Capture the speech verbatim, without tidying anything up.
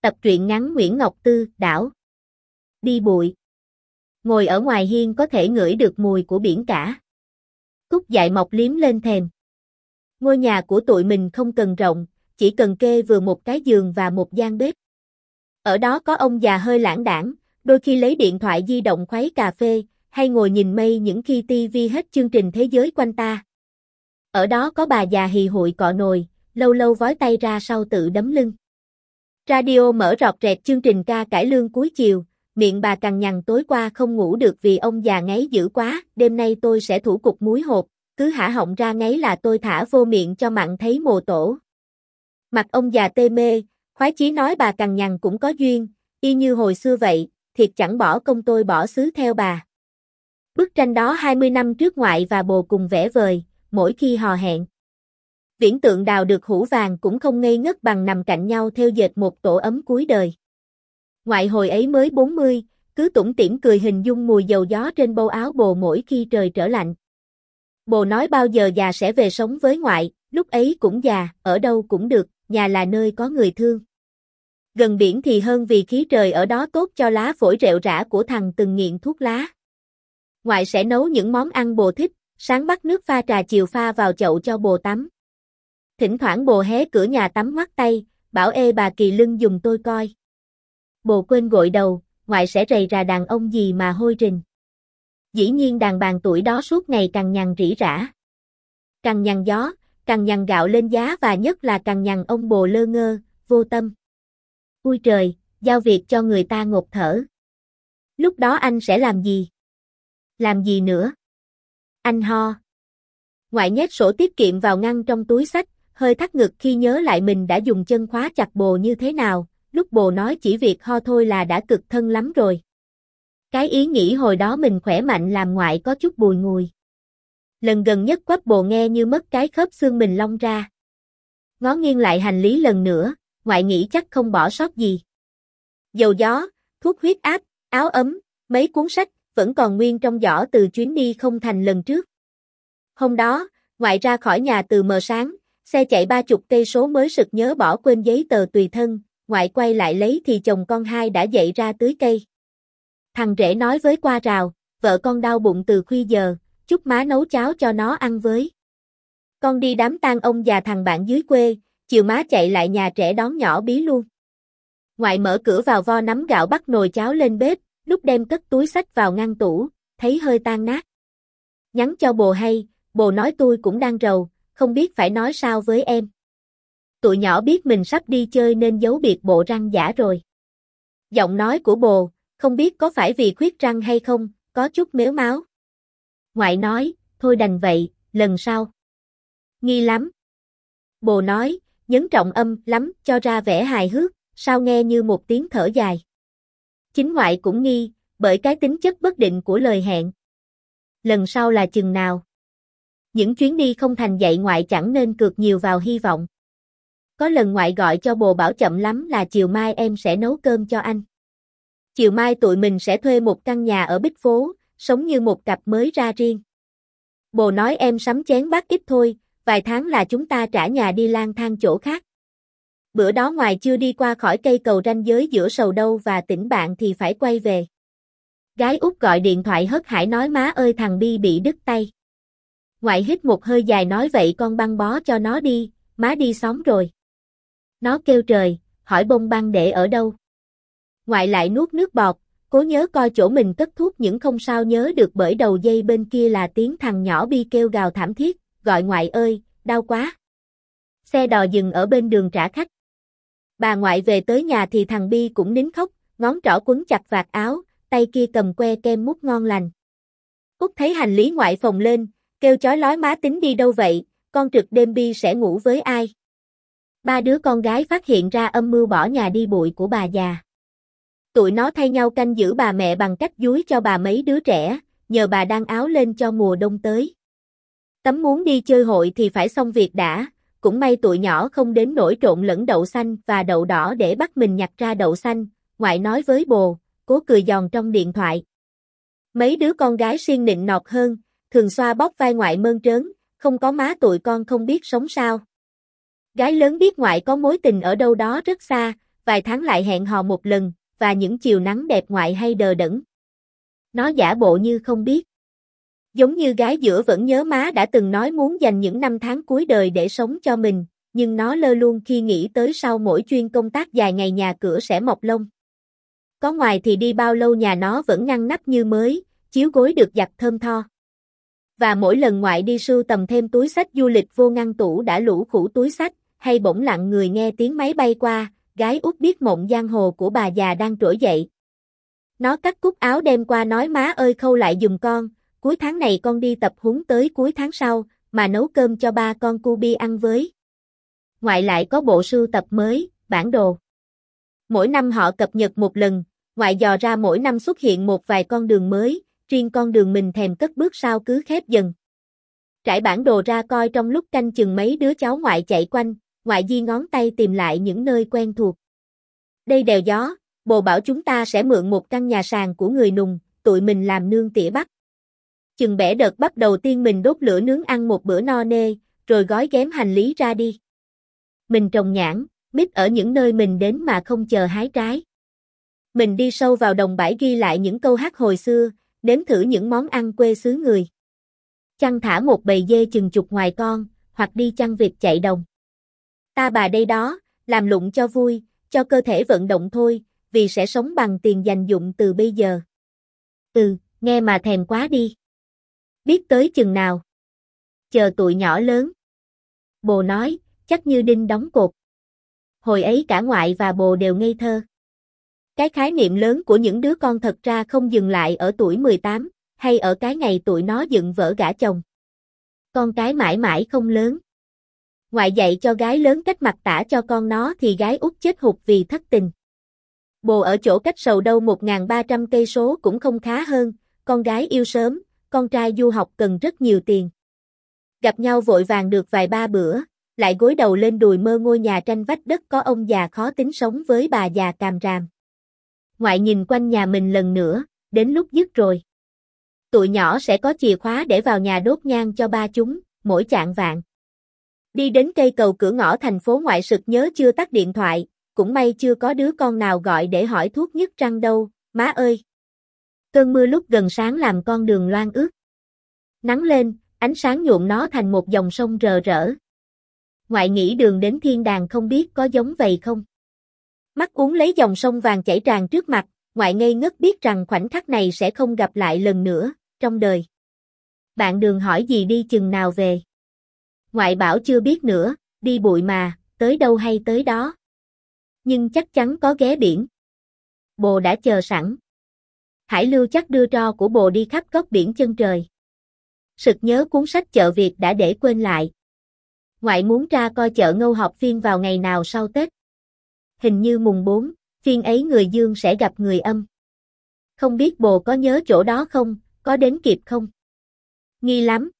Tập truyện ngắn Nguyễn Ngọc Tư, đảo. Đi bụi. Ngồi ở ngoài hiên có thể ngửi được mùi của biển cả. Cúc dại mọc liếm lên thềm. Ngôi nhà của tụi mình không cần rộng, chỉ cần kê vừa một cái giường và một gian bếp. Ở đó có ông già hơi lãng đãng, đôi khi lấy điện thoại di động khuấy cà phê, hay ngồi nhìn mây những khi tivi hết chương trình thế giới quanh ta. Ở đó có bà già hì hụi cọ nồi, lâu lâu vói tay ra sau tự đấm lưng. Radio mở rọt rẹt chương trình ca cải lương cuối chiều, miệng bà cằn nhằn tối qua không ngủ được vì ông già ngáy dữ quá, đêm nay tôi sẽ thủ cục muối hột, cứ hả họng ra ngáy là tôi thả vô miệng cho mặn thấy mồ tổ. Mặt ông già tê mê, khoái chí nói bà cằn nhằn cũng có duyên, y như hồi xưa vậy, thiệt chẳng bỏ công tôi bỏ xứ theo bà. Bức tranh đó hai mươi năm trước ngoại và bồ cùng vẽ vời, mỗi khi hò hẹn. Viễn tượng đào được hũ vàng cũng không ngây ngất bằng nằm cạnh nhau theo dệt một tổ ấm cuối đời. Ngoại hồi ấy mới bốn mươi, cứ tủm tỉm cười hình dung mùi dầu gió trên bâu áo bồ mỗi khi trời trở lạnh. Bồ nói bao giờ già sẽ về sống với ngoại, lúc ấy cũng già, ở đâu cũng được, nhà là nơi có người thương. Gần biển thì hơn vì khí trời ở đó tốt cho lá phổi rệu rã của thằng từng nghiện thuốc lá. Ngoại sẽ nấu những món ăn bồ thích, sáng bắt nước pha trà chiều pha vào chậu cho bồ tắm. Thỉnh thoảng bồ hé cửa nhà tắm ngoắt tay, bảo ê bà kỳ lưng giùm tôi coi. Bồ quên gội đầu, ngoại sẽ rầy rà đàn ông gì mà hôi rình. Dĩ nhiên đàn bàn tuổi đó suốt ngày cằn nhằn rỉ rả. Cằn nhằn gió, cằn nhằn gạo lên giá và nhất là cằn nhằn ông bồ lơ ngơ, vô tâm. Ui trời, giao việc cho người ta ngột thở. Lúc đó anh sẽ làm gì? Làm gì nữa? Anh ho. Ngoại nhét sổ tiết kiệm vào ngăn trong túi xách, hơi thắt ngực khi nhớ lại mình đã dùng chân khóa chặt bồ như thế nào, lúc bồ nói chỉ việc ho thôi là đã cực thân lắm rồi. Cái ý nghĩ hồi đó mình khỏe mạnh làm ngoại có chút bùi ngùi. Lần gần nhất quắp bồ nghe như mất cái khớp xương mình long ra. Ngó nghiêng lại hành lý lần nữa, ngoại nghĩ chắc không bỏ sót gì. Dầu gió, thuốc huyết áp, áo ấm, mấy cuốn sách, vẫn còn nguyên trong giỏ từ chuyến đi không thành lần trước. Hôm đó, ngoại ra khỏi nhà từ mờ sáng, xe chạy ba chục cây số mới sực nhớ bỏ quên giấy tờ tùy thân, ngoại quay lại lấy thì chồng con hai đã dậy ra tưới cây. Thằng rể nói với qua rào, vợ con đau bụng từ khuya giờ, chúc má nấu cháo cho nó ăn với. Con đi đám tang ông già thằng bạn dưới quê, chiều má chạy lại nhà trẻ đón nhỏ bí luôn. Ngoại mở cửa vào vo nắm gạo bắt nồi cháo lên bếp, lúc đem cất túi xách vào ngăn tủ, thấy hơi tan nát. Nhắn cho bồ hay, bồ nói tôi cũng đang rầu, không biết phải nói sao với em. Tụi nhỏ biết mình sắp đi chơi nên giấu biệt bộ răng giả rồi. Giọng nói của bồ, không biết có phải vì khuyết răng hay không, có chút mếu máo. Ngoại nói, thôi đành vậy, lần sau. Nghi lắm. Bồ nói, nhấn trọng âm lắm cho ra vẻ hài hước, sao nghe như một tiếng thở dài. Chính ngoại cũng nghi, bởi cái tính chất bất định của lời hẹn. Lần sau là chừng nào? Những chuyến đi không thành dạy ngoại chẳng nên cược nhiều vào hy vọng. Có lần ngoại gọi cho bồ bảo chậm lắm là chiều mai em sẽ nấu cơm cho anh. Chiều mai tụi mình sẽ thuê một căn nhà ở Bích Phố, sống như một cặp mới ra riêng. Bồ nói em sắm chén bát ít thôi, vài tháng là chúng ta trả nhà đi lang thang chỗ khác. Bữa đó ngoài chưa đi qua khỏi cây cầu ranh giới giữa Sầu Đâu và Tỉnh Bạn thì phải quay về. Gái út gọi điện thoại hớt hải nói má ơi thằng Bi bị đứt tay. Ngoại hít một hơi dài nói vậy con băng bó cho nó đi, má đi xóm rồi. Nó kêu trời, hỏi bông băng để ở đâu. Ngoại lại nuốt nước bọt, cố nhớ coi chỗ mình cất thuốc những không sao nhớ được bởi đầu dây bên kia là tiếng thằng nhỏ Bi kêu gào thảm thiết, gọi ngoại ơi, đau quá. Xe đò dừng ở bên đường trả khách. Bà ngoại về tới nhà thì thằng Bi cũng nín khóc, ngón trỏ quấn chặt vạt áo, tay kia cầm que kem mút ngon lành. Út thấy hành lý ngoại phồng lên, kêu chói lói má tính đi đâu vậy, con trực đêm Bi sẽ ngủ với ai. Ba đứa con gái phát hiện ra âm mưu bỏ nhà đi bụi của bà già. Tụi nó thay nhau canh giữ bà mẹ bằng cách dúi cho bà mấy đứa trẻ, nhờ bà đan áo lên cho mùa đông tới. Tấm muốn đi chơi hội thì phải xong việc đã, cũng may tụi nhỏ không đến nỗi trộn lẫn đậu xanh và đậu đỏ để bắt mình nhặt ra đậu xanh, ngoại nói với bồ, cố cười giòn trong điện thoại. Mấy đứa con gái siêng nịnh nọt hơn, thường xoa bóp vai ngoại mơn trớn, không có má tụi con không biết sống sao. Gái lớn biết ngoại có mối tình ở đâu đó rất xa, vài tháng lại hẹn hò một lần, và những chiều nắng đẹp ngoại hay đờ đẫn. Nó giả bộ như không biết. Giống như gái giữa vẫn nhớ má đã từng nói muốn dành những năm tháng cuối đời để sống cho mình, nhưng nó lơ luôn khi nghĩ tới sau mỗi chuyến công tác dài ngày nhà cửa sẽ mọc lông. Có ngoài thì đi bao lâu nhà nó vẫn ngăn nắp như mới, chiếu gối được giặt thơm tho. Và mỗi lần ngoại đi sưu tầm thêm túi xách du lịch vô ngăn tủ đã lũ khủ túi xách, hay bỗng lặng người nghe tiếng máy bay qua, gái út biết mộng giang hồ của bà già đang trỗi dậy. Nó cắt cúc áo đem qua nói má ơi khâu lại giùm con, cuối tháng này con đi tập huấn tới cuối tháng sau, mà nấu cơm cho ba con cu bi ăn với. Ngoại lại có bộ sưu tập mới, bản đồ. Mỗi năm họ cập nhật một lần, ngoại dò ra mỗi năm xuất hiện một vài con đường mới, riêng con đường mình thèm cất bước sau cứ khép dần. Trải bản đồ ra coi trong lúc canh chừng mấy đứa cháu ngoại chạy quanh, ngoại di ngón tay tìm lại những nơi quen thuộc. Đây đèo gió, bồ bảo chúng ta sẽ mượn một căn nhà sàn của người Nùng, tụi mình làm nương tỉa bắt. Chừng bẻ đợt bắp đầu tiên mình đốt lửa nướng ăn một bữa no nê, rồi gói ghém hành lý ra đi. Mình trồng nhãn, mít ở những nơi mình đến mà không chờ hái trái. Mình đi sâu vào đồng bãi ghi lại những câu hát hồi xưa, nếm thử những món ăn quê xứ người. Chăn thả một bầy dê chừng chục ngoài con, hoặc đi chăn vịt chạy đồng. Ta bà đây đó, làm lụng cho vui, cho cơ thể vận động thôi, vì sẽ sống bằng tiền dành dụm từ bây giờ. Ừ, nghe mà thèm quá đi. Biết tới chừng nào? Chờ tụi nhỏ lớn. Bồ nói, chắc như đinh đóng cột. Hồi ấy cả ngoại và bồ đều ngây thơ. Cái khái niệm lớn của những đứa con thật ra không dừng lại ở tuổi mười tám, hay ở cái ngày tụi nó dựng vở gả chồng. Con cái mãi mãi không lớn. Ngoại dạy cho gái lớn cách mặc tả cho con nó thì gái út chết hụt vì thất tình. Bồ ở chỗ cách sầu đâu một nghìn ba trăm cây số cũng không khá hơn, con gái yêu sớm, con trai du học cần rất nhiều tiền. Gặp nhau vội vàng được vài ba bữa, lại gối đầu lên đùi mơ ngôi nhà tranh vách đất có ông già khó tính sống với bà già càm ràm. Ngoại nhìn quanh nhà mình lần nữa, đến lúc dứt rồi. Tụi nhỏ sẽ có chìa khóa để vào nhà đốt nhang cho ba chúng, mỗi chạng vạn. Đi đến cây cầu cửa ngõ thành phố ngoại sực nhớ chưa tắt điện thoại, cũng may chưa có đứa con nào gọi để hỏi thuốc nhức răng đâu, má ơi. Cơn mưa lúc gần sáng làm con đường loang ướt. Nắng lên, ánh sáng nhuộm nó thành một dòng sông rờ rỡ. Ngoại nghĩ đường đến thiên đàng không biết có giống vậy không. Mắt uốn lấy dòng sông vàng chảy tràn trước mặt, ngoại ngây ngất biết rằng khoảnh khắc này sẽ không gặp lại lần nữa, trong đời. Bạn đường hỏi gì đi chừng nào về. Ngoại bảo chưa biết nữa, đi bụi mà, tới đâu hay tới đó. Nhưng chắc chắn có ghé biển. Bồ đã chờ sẵn. Hải lưu chắc đưa tro của bồ đi khắp góc biển chân trời. Sực nhớ cuốn sách chợ Việt đã để quên lại. Ngoại muốn ra coi chợ Ngâu họp phiên vào ngày nào sau Tết. Hình như mùng bốn, phiên ấy người dương sẽ gặp người âm. Không biết bồ có nhớ chỗ đó không, có đến kịp không? Nghi lắm,